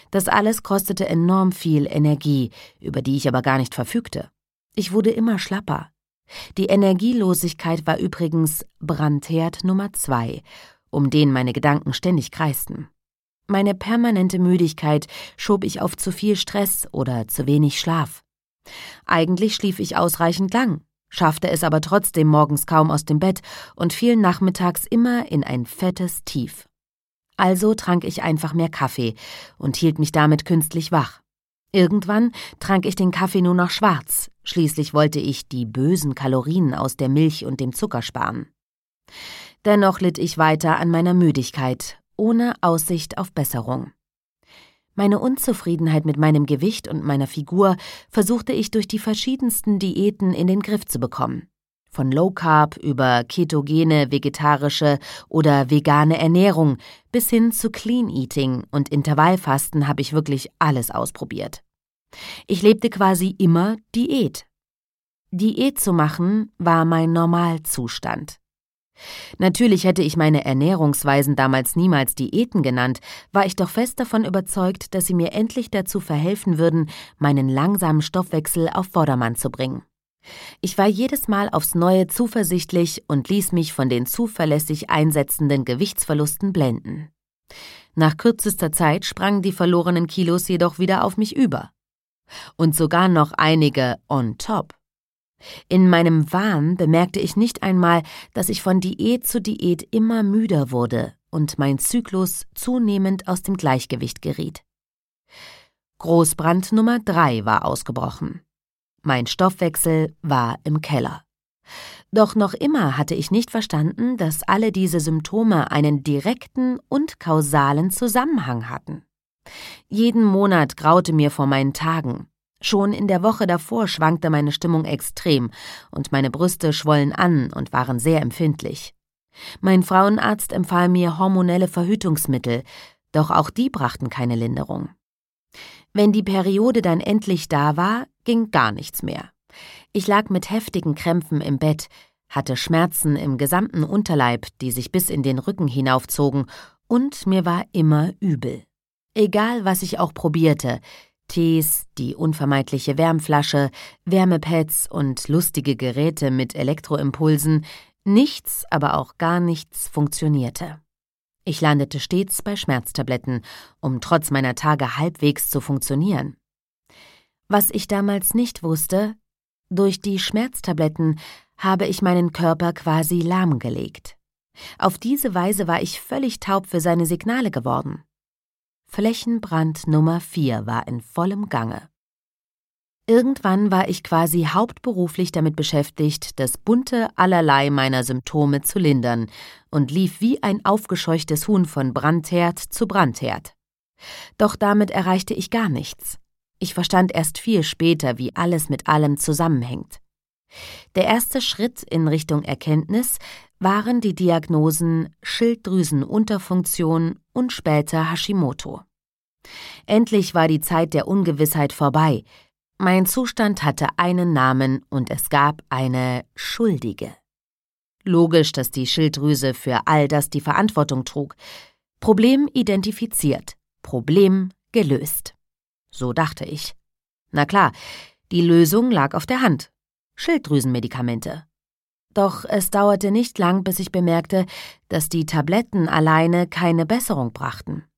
Das alles kostete enorm viel Energie, über die ich aber gar nicht verfügte. Ich wurde immer schlapper. Die Energielosigkeit war übrigens Brandherd Nummer 2, um den meine Gedanken ständig kreisten. Meine permanente Müdigkeit schob ich auf zu viel Stress oder zu wenig Schlaf. Eigentlich schlief ich ausreichend lang, schaffte es aber trotzdem morgens kaum aus dem Bett und fiel nachmittags immer in ein fettes Tief. Also trank ich einfach mehr Kaffee und hielt mich damit künstlich wach. Irgendwann trank ich den Kaffee nur noch schwarz, schließlich wollte ich die bösen Kalorien aus der Milch und dem Zucker sparen. Dennoch litt ich weiter an meiner Müdigkeit, ohne Aussicht auf Besserung. Meine Unzufriedenheit mit meinem Gewicht und meiner Figur versuchte ich durch die verschiedensten Diäten in den Griff zu bekommen. Von Low Carb über ketogene, vegetarische oder vegane Ernährung bis hin zu Clean Eating und Intervallfasten habe ich wirklich alles ausprobiert. Ich lebte quasi immer Diät. Diät zu machen war mein Normalzustand. Natürlich hätte ich meine Ernährungsweisen damals niemals Diäten genannt, war ich doch fest davon überzeugt, dass sie mir endlich dazu verhelfen würden, meinen langsamen Stoffwechsel auf Vordermann zu bringen. Ich war jedes Mal aufs Neue zuversichtlich und ließ mich von den zuverlässig einsetzenden Gewichtsverlusten blenden. Nach kürzester Zeit sprangen die verlorenen Kilos jedoch wieder auf mich über. Und sogar noch einige on top. In meinem Wahn bemerkte ich nicht einmal, dass ich von Diät zu Diät immer müder wurde und mein Zyklus zunehmend aus dem Gleichgewicht geriet. Großbrand Nummer 3 war ausgebrochen. Mein Stoffwechsel war im Keller. Doch noch immer hatte ich nicht verstanden, dass alle diese Symptome einen direkten und kausalen Zusammenhang hatten. Jeden Monat graute mir vor meinen Tagen. Schon in der Woche davor schwankte meine Stimmung extrem und meine Brüste schwollen an und waren sehr empfindlich. Mein Frauenarzt empfahl mir hormonelle Verhütungsmittel, doch auch die brachten keine Linderung. Wenn die Periode dann endlich da war, ging gar nichts mehr. Ich lag mit heftigen Krämpfen im Bett, hatte Schmerzen im gesamten Unterleib, die sich bis in den Rücken hinaufzogen, und mir war immer übel. Egal, was ich auch probierte, Tees, die unvermeidliche Wärmflasche, Wärmepads und lustige Geräte mit Elektroimpulsen, nichts, aber auch gar nichts funktionierte. Ich landete stets bei Schmerztabletten, um trotz meiner Tage halbwegs zu funktionieren. Was ich damals nicht wusste, durch die Schmerztabletten habe ich meinen Körper quasi lahmgelegt. Auf diese Weise war ich völlig taub für seine Signale geworden. Flächenbrand Nummer 4 war in vollem Gange. Irgendwann war ich quasi hauptberuflich damit beschäftigt, das bunte Allerlei meiner Symptome zu lindern und lief wie ein aufgescheuchtes Huhn von Brandherd zu Brandherd. Doch damit erreichte ich gar nichts. Ich verstand erst viel später, wie alles mit allem zusammenhängt. Der erste Schritt in Richtung Erkenntnis waren die Diagnosen Schilddrüsenunterfunktion und später Hashimoto. Endlich war die Zeit der Ungewissheit vorbei. Mein Zustand hatte einen Namen und es gab eine Schuldige. Logisch, dass die Schilddrüse für all das die Verantwortung trug. Problem identifiziert, Problem gelöst. So dachte ich. Na klar, die Lösung lag auf der Hand. Schilddrüsenmedikamente. Doch es dauerte nicht lang, bis ich bemerkte, dass die Tabletten alleine keine Besserung brachten.